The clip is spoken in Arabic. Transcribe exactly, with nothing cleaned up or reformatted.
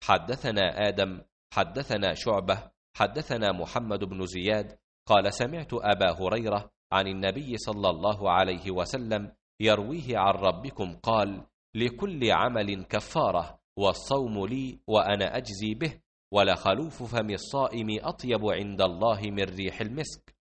حدثنا آدم حدثنا شعبة حدثنا محمد بن زياد قال سمعت أبا هريرة عن النبي صلى الله عليه وسلم يرويه عن ربكم قال لكل عمل كفارة والصوم لي وأنا أجزي به ولخلوف فم الصائم أطيب عند الله من ريح المسك.